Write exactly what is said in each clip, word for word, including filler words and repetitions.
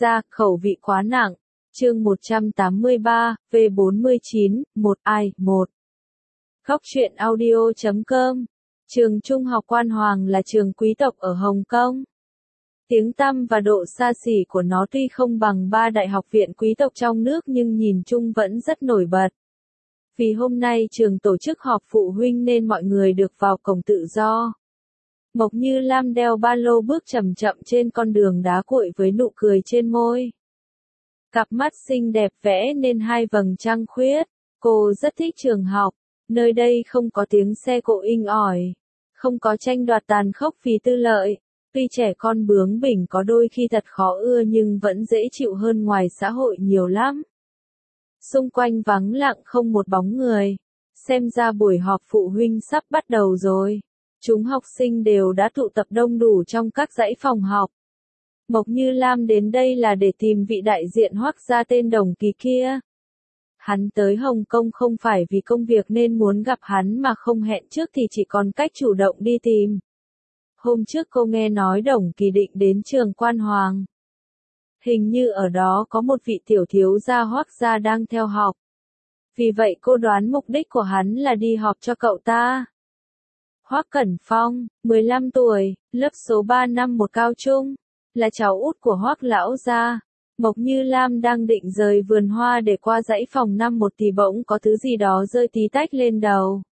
Ra, khẩu vị quá nặng. Chương một trăm tám mươi ba, V bốn mươi chín, một ai, một. Góc truyện audio chấm com. Trường Trung học Quan Hoàng là trường quý tộc ở Hồng Kông. Tiếng tăm và độ xa xỉ của nó tuy không bằng ba đại học viện quý tộc trong nước nhưng nhìn chung vẫn rất nổi bật. Vì hôm nay trường tổ chức họp phụ huynh nên mọi người được vào cổng tự do. Mộc Như Lam đeo ba lô bước chậm chậm trên con đường đá cuội với nụ cười trên môi. Cặp mắt xinh đẹp vẽ nên hai vầng trăng khuyết. Cô rất thích trường học. Nơi đây không có tiếng xe cộ inh ỏi. Không có tranh đoạt tàn khốc vì tư lợi. Tuy trẻ con bướng bỉnh có đôi khi thật khó ưa nhưng vẫn dễ chịu hơn ngoài xã hội nhiều lắm. Xung quanh vắng lặng không một bóng người. Xem ra buổi họp phụ huynh sắp bắt đầu rồi. Chúng học sinh đều đã tụ tập đông đủ trong các dãy phòng học. Mộc Như Lam đến đây là để tìm vị đại diện Hoắc gia tên Đồng Kỳ kia. Hắn tới Hồng Kông không phải vì công việc nên muốn gặp hắn mà không hẹn trước thì chỉ còn cách chủ động đi tìm. Hôm trước cô nghe nói Đồng Kỳ định đến trường Quan Hoàng. Hình như ở đó có một vị tiểu thiếu gia Hoắc gia đang theo học. Vì vậy cô đoán mục đích của hắn là đi họp cho cậu ta. Hoắc Cẩn Phong, mười lăm tuổi, lớp số ba năm một cao trung, là cháu út của Hoắc lão gia. Mộc Như Lam đang định rời vườn hoa để qua dãy phòng năm một thì bỗng có thứ gì đó rơi tí tách lên đầu.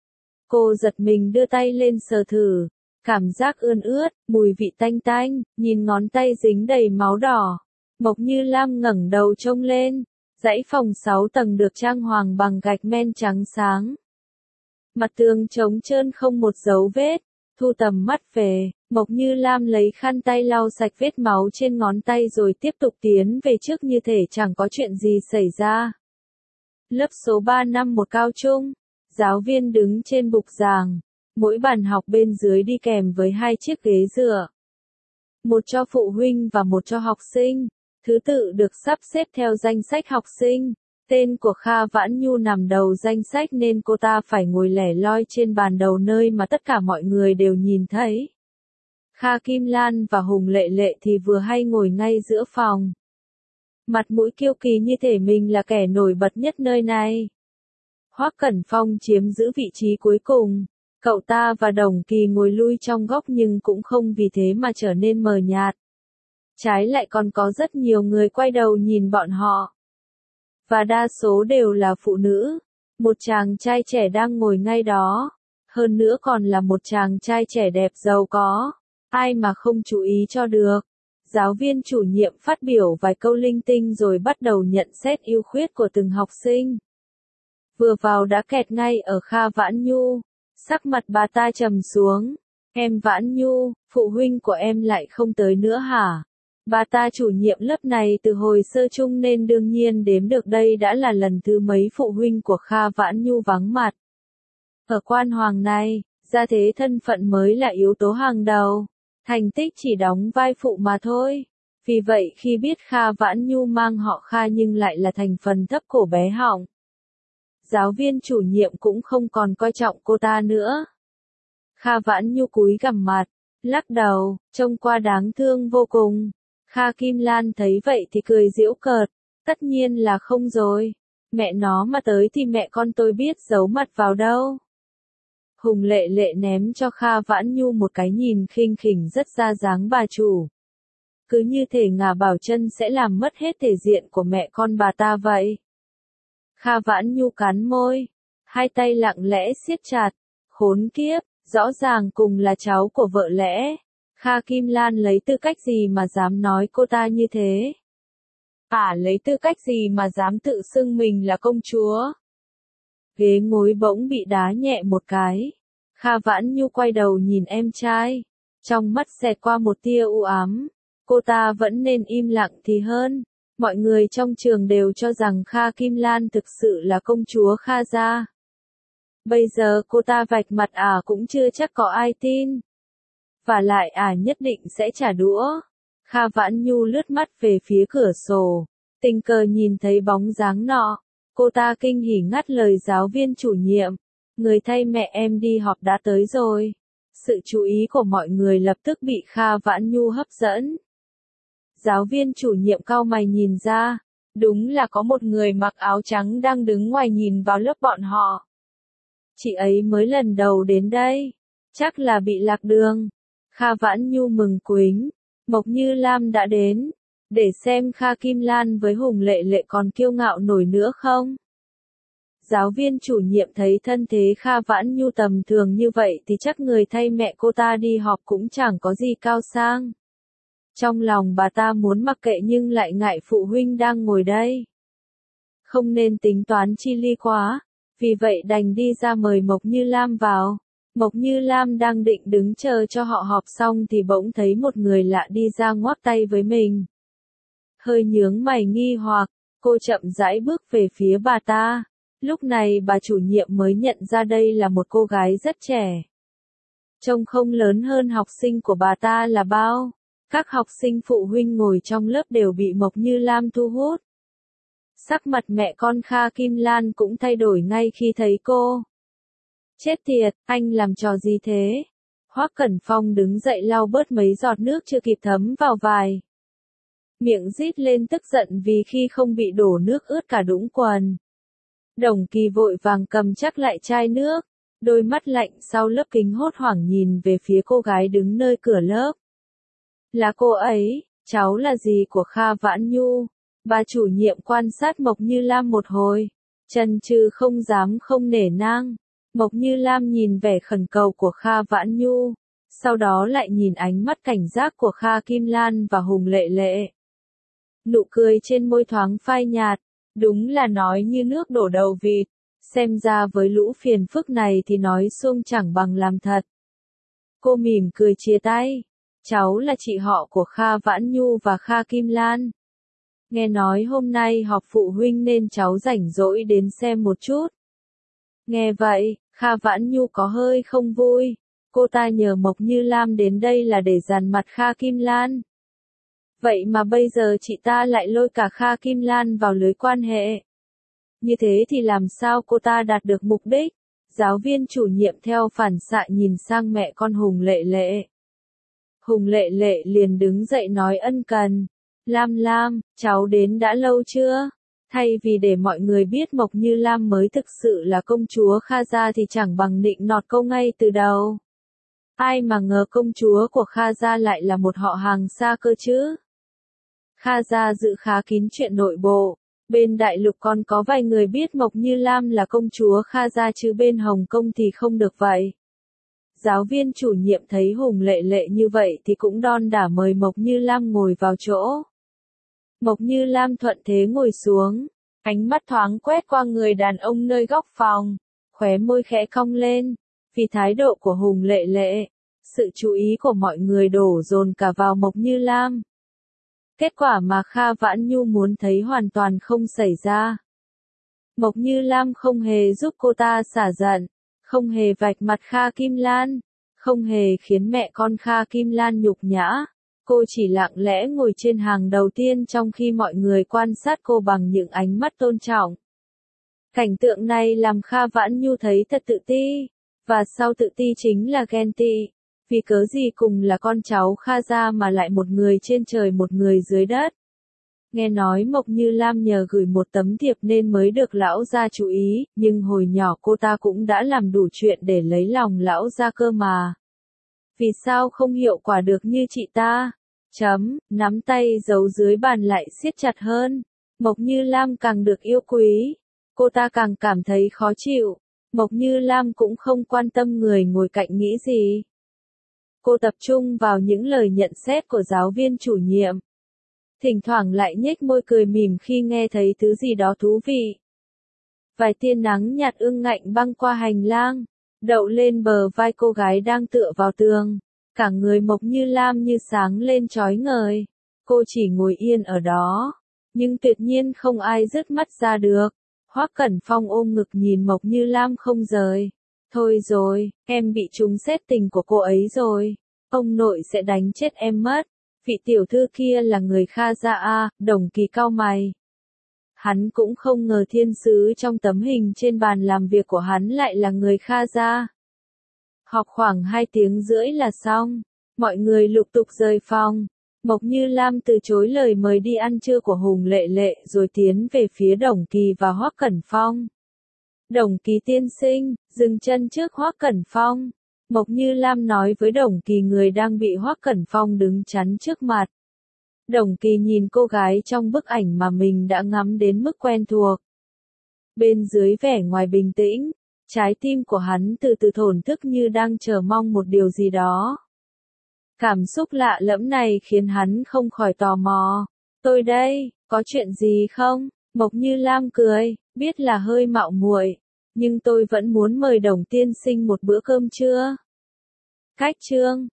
Cô giật mình đưa tay lên sờ thử, cảm giác ươn ướt, mùi vị tanh tanh, nhìn ngón tay dính đầy máu đỏ. Mộc Như Lam ngẩng đầu trông lên, dãy phòng sáu tầng được trang hoàng bằng gạch men trắng sáng. Mặt tường trống trơn không một dấu vết. Thu tầm mắt về, Mộc Như Lam lấy khăn tay lau sạch vết máu trên ngón tay rồi tiếp tục tiến về trước như thể chẳng có chuyện gì xảy ra. Lớp số ba năm một cao trung, giáo viên đứng trên bục giảng, mỗi bàn học bên dưới đi kèm với hai chiếc ghế dựa. Một cho phụ huynh và một cho học sinh, thứ tự được sắp xếp theo danh sách học sinh. Tên của Kha Vãn Nhu nằm đầu danh sách nên cô ta phải ngồi lẻ loi trên bàn đầu nơi mà tất cả mọi người đều nhìn thấy. Kha Kim Lan và Hùng Lệ Lệ thì vừa hay ngồi ngay giữa phòng. Mặt mũi kiêu kỳ như thể mình là kẻ nổi bật nhất nơi này. Hoắc Cẩn Phong chiếm giữ vị trí cuối cùng. Cậu ta và Đồng Kỳ ngồi lui trong góc nhưng cũng không vì thế mà trở nên mờ nhạt. Trái lại còn có rất nhiều người quay đầu nhìn bọn họ. Và đa số đều là phụ nữ. Một chàng trai trẻ đang ngồi ngay đó. Hơn nữa còn là một chàng trai trẻ đẹp giàu có. Ai mà không chú ý cho được. Giáo viên chủ nhiệm phát biểu vài câu linh tinh rồi bắt đầu nhận xét ưu khuyết của từng học sinh. Vừa vào đã kẹt ngay ở Kha Vãn Nhu. Sắc mặt bà ta trầm xuống. Em Vãn Nhu, phụ huynh của em lại không tới nữa hả? Bà ta chủ nhiệm lớp này từ hồi sơ chung nên đương nhiên đếm được đây đã là lần thứ mấy phụ huynh của Kha Vãn Nhu vắng mặt. Ở Quan Hoàng này, gia thế thân phận mới là yếu tố hàng đầu. Thành tích chỉ đóng vai phụ mà thôi. Vì vậy khi biết Kha Vãn Nhu mang họ Kha nhưng lại là thành phần thấp cổ bé họng. Giáo viên chủ nhiệm cũng không còn coi trọng cô ta nữa. Kha Vãn Nhu cúi gằm mặt, lắc đầu, trông qua đáng thương vô cùng. Kha Kim Lan thấy vậy thì cười giễu cợt, tất nhiên là không rồi. Mẹ nó mà tới thì mẹ con tôi biết giấu mặt vào đâu. Hùng Lệ Lệ ném cho Kha Vãn Nhu một cái nhìn khinh khỉnh rất ra dáng bà chủ. Cứ như thể ngả bảo chân sẽ làm mất hết thể diện của mẹ con bà ta vậy. Kha Vãn Nhu cắn môi, hai tay lặng lẽ siết chặt, khốn kiếp, rõ ràng cùng là cháu của vợ lẽ. Kha Kim Lan lấy tư cách gì mà dám nói cô ta như thế? À lấy tư cách gì mà dám tự xưng mình là công chúa? Ghế ngồi bỗng bị đá nhẹ một cái. Kha Vãn Nhu quay đầu nhìn em trai. Trong mắt xẹt qua một tia u ám. Cô ta vẫn nên im lặng thì hơn. Mọi người trong trường đều cho rằng Kha Kim Lan thực sự là công chúa Kha gia. Bây giờ cô ta vạch mặt à cũng chưa chắc có ai tin. Và lại à nhất định sẽ trả đũa. Kha Vãn Nhu lướt mắt về phía cửa sổ. Tình cờ nhìn thấy bóng dáng nọ. Cô ta kinh hỉ ngắt lời giáo viên chủ nhiệm. Người thay mẹ em đi họp đã tới rồi. Sự chú ý của mọi người lập tức bị Kha Vãn Nhu hấp dẫn. Giáo viên chủ nhiệm cau mày nhìn ra, đúng là có một người mặc áo trắng đang đứng ngoài nhìn vào lớp bọn họ. Chị ấy mới lần đầu đến đây, chắc là bị lạc đường. Kha Vãn Nhu mừng quính, Mộc Như Lam đã đến, để xem Kha Kim Lan với Hùng Lệ Lệ còn kiêu ngạo nổi nữa không. Giáo viên chủ nhiệm thấy thân thế Kha Vãn Nhu tầm thường như vậy thì chắc người thay mẹ cô ta đi họp cũng chẳng có gì cao sang. Trong lòng bà ta muốn mặc kệ nhưng lại ngại phụ huynh đang ngồi đây. Không nên tính toán chi ly quá, vì vậy đành đi ra mời Mộc Như Lam vào. Mộc Như Lam đang định đứng chờ cho họ họp xong thì bỗng thấy một người lạ đi ra ngoắc tay với mình. Hơi nhướng mày nghi hoặc, cô chậm rãi bước về phía bà ta. Lúc này bà chủ nhiệm mới nhận ra đây là một cô gái rất trẻ. Trông không lớn hơn học sinh của bà ta là bao. Các học sinh phụ huynh ngồi trong lớp đều bị Mộc Như Lam thu hút. Sắc mặt mẹ con Kha Kim Lan cũng thay đổi ngay khi thấy cô. Chết tiệt, anh làm trò gì thế? Hoắc Cẩn Phong đứng dậy lau bớt mấy giọt nước chưa kịp thấm vào vải. Miệng rít lên tức giận vì khi không bị đổ nước ướt cả đũng quần. Đồng Kỳ vội vàng cầm chắc lại chai nước, đôi mắt lạnh sau lớp kính hốt hoảng nhìn về phía cô gái đứng nơi cửa lớp. Là cô ấy, cháu là gì của Kha Vãn Nhu? Bà chủ nhiệm quan sát Mộc Như Lam một hồi, chần chừ không dám không nể nang. Mộc Như Lam nhìn vẻ khẩn cầu của Kha Vãn Nhu, sau đó lại nhìn ánh mắt cảnh giác của Kha Kim Lan và Hùng Lệ Lệ. Nụ cười trên môi thoáng phai nhạt, đúng là nói như nước đổ đầu vịt, xem ra với lũ phiền phức này thì nói suông chẳng bằng làm thật. Cô mỉm cười chia tay, cháu là chị họ của Kha Vãn Nhu và Kha Kim Lan. Nghe nói hôm nay họp phụ huynh nên cháu rảnh rỗi đến xem một chút. Nghe vậy, Kha Vãn Nhu có hơi không vui, cô ta nhờ Mộc Như Lam đến đây là để dằn mặt Kha Kim Lan. Vậy mà bây giờ chị ta lại lôi cả Kha Kim Lan vào lưới quan hệ. Như thế thì làm sao cô ta đạt được mục đích? Giáo viên chủ nhiệm theo phản xạ nhìn sang mẹ con Hùng Lệ Lệ. Hùng Lệ Lệ liền đứng dậy nói ân cần. Lam Lam, cháu đến đã lâu chưa? Thay vì để mọi người biết Mộc Như Lam mới thực sự là công chúa Kha gia thì chẳng bằng nịnh nọt câu ngay từ đầu. Ai mà ngờ công chúa của Kha gia lại là một họ hàng xa cơ chứ? Kha gia giữ khá kín chuyện nội bộ. Bên Đại Lục còn có vài người biết Mộc Như Lam là công chúa Kha gia chứ bên Hồng Kông thì không được vậy. Giáo viên chủ nhiệm thấy Hùng Lệ Lệ như vậy thì cũng đon đả mời Mộc Như Lam ngồi vào chỗ. Mộc Như Lam thuận thế ngồi xuống, ánh mắt thoáng quét qua người đàn ông nơi góc phòng, khóe môi khẽ cong lên, vì thái độ của Hùng Lệ Lệ, sự chú ý của mọi người đổ dồn cả vào Mộc Như Lam. Kết quả mà Kha Vãn Nhu muốn thấy hoàn toàn không xảy ra. Mộc Như Lam không hề giúp cô ta xả giận, không hề vạch mặt Kha Kim Lan, không hề khiến mẹ con Kha Kim Lan nhục nhã. Cô chỉ lặng lẽ ngồi trên hàng đầu tiên trong khi mọi người quan sát cô bằng những ánh mắt tôn trọng. Cảnh tượng này làm Kha Vãn Nhu thấy thật tự ti, và sau tự ti chính là ghen tị. Vì cớ gì cùng là con cháu Kha gia mà lại một người trên trời một người dưới đất. Nghe nói Mộc Như Lam nhờ gửi một tấm thiệp nên mới được lão gia chú ý, nhưng hồi nhỏ cô ta cũng đã làm đủ chuyện để lấy lòng lão gia cơ mà. Vì sao không hiệu quả được như chị ta? Chấm, nắm tay giấu dưới bàn lại siết chặt hơn. Mộc Như Lam càng được yêu quý, cô ta càng cảm thấy khó chịu. Mộc Như Lam cũng không quan tâm người ngồi cạnh nghĩ gì. Cô tập trung vào những lời nhận xét của giáo viên chủ nhiệm. Thỉnh thoảng lại nhếch môi cười mỉm khi nghe thấy thứ gì đó thú vị. Vài tia nắng nhạt ương ngạnh băng qua hành lang, đậu lên bờ vai cô gái đang tựa vào tường. Cả người Mộc Như Lam như sáng lên chói ngời. Cô chỉ ngồi yên ở đó, nhưng tuyệt nhiên không ai dứt mắt ra được. Hoắc Cẩn Phong ôm ngực nhìn Mộc Như Lam không rời. Thôi rồi, em bị trúng xét tình của cô ấy rồi. Ông nội sẽ đánh chết em mất. Vị tiểu thư kia là người Kha gia à, Đồng Kỳ cau mày. Hắn cũng không ngờ thiên sứ trong tấm hình trên bàn làm việc của hắn lại là người Kha gia. Học khoảng hai tiếng rưỡi là xong. Mọi người lục tục rời phòng. Mộc Như Lam từ chối lời mời đi ăn trưa của Hùng Lệ Lệ rồi tiến về phía Đồng Kỳ và Hoắc Cẩn Phong. Đồng Kỳ tiên sinh, dừng chân trước Hoắc Cẩn Phong. Mộc Như Lam nói với Đồng Kỳ người đang bị Hoắc Cẩn Phong đứng chắn trước mặt. Đồng Kỳ nhìn cô gái trong bức ảnh mà mình đã ngắm đến mức quen thuộc. Bên dưới vẻ ngoài bình tĩnh, trái tim của hắn từ từ thổn thức như đang chờ mong một điều gì đó. Cảm xúc lạ lẫm này khiến hắn không khỏi tò mò. Tôi đây, có chuyện gì không? Mộc Như Lam cười, biết là hơi mạo muội, nhưng tôi vẫn muốn mời Đồng tiên sinh một bữa cơm trưa. Cách chương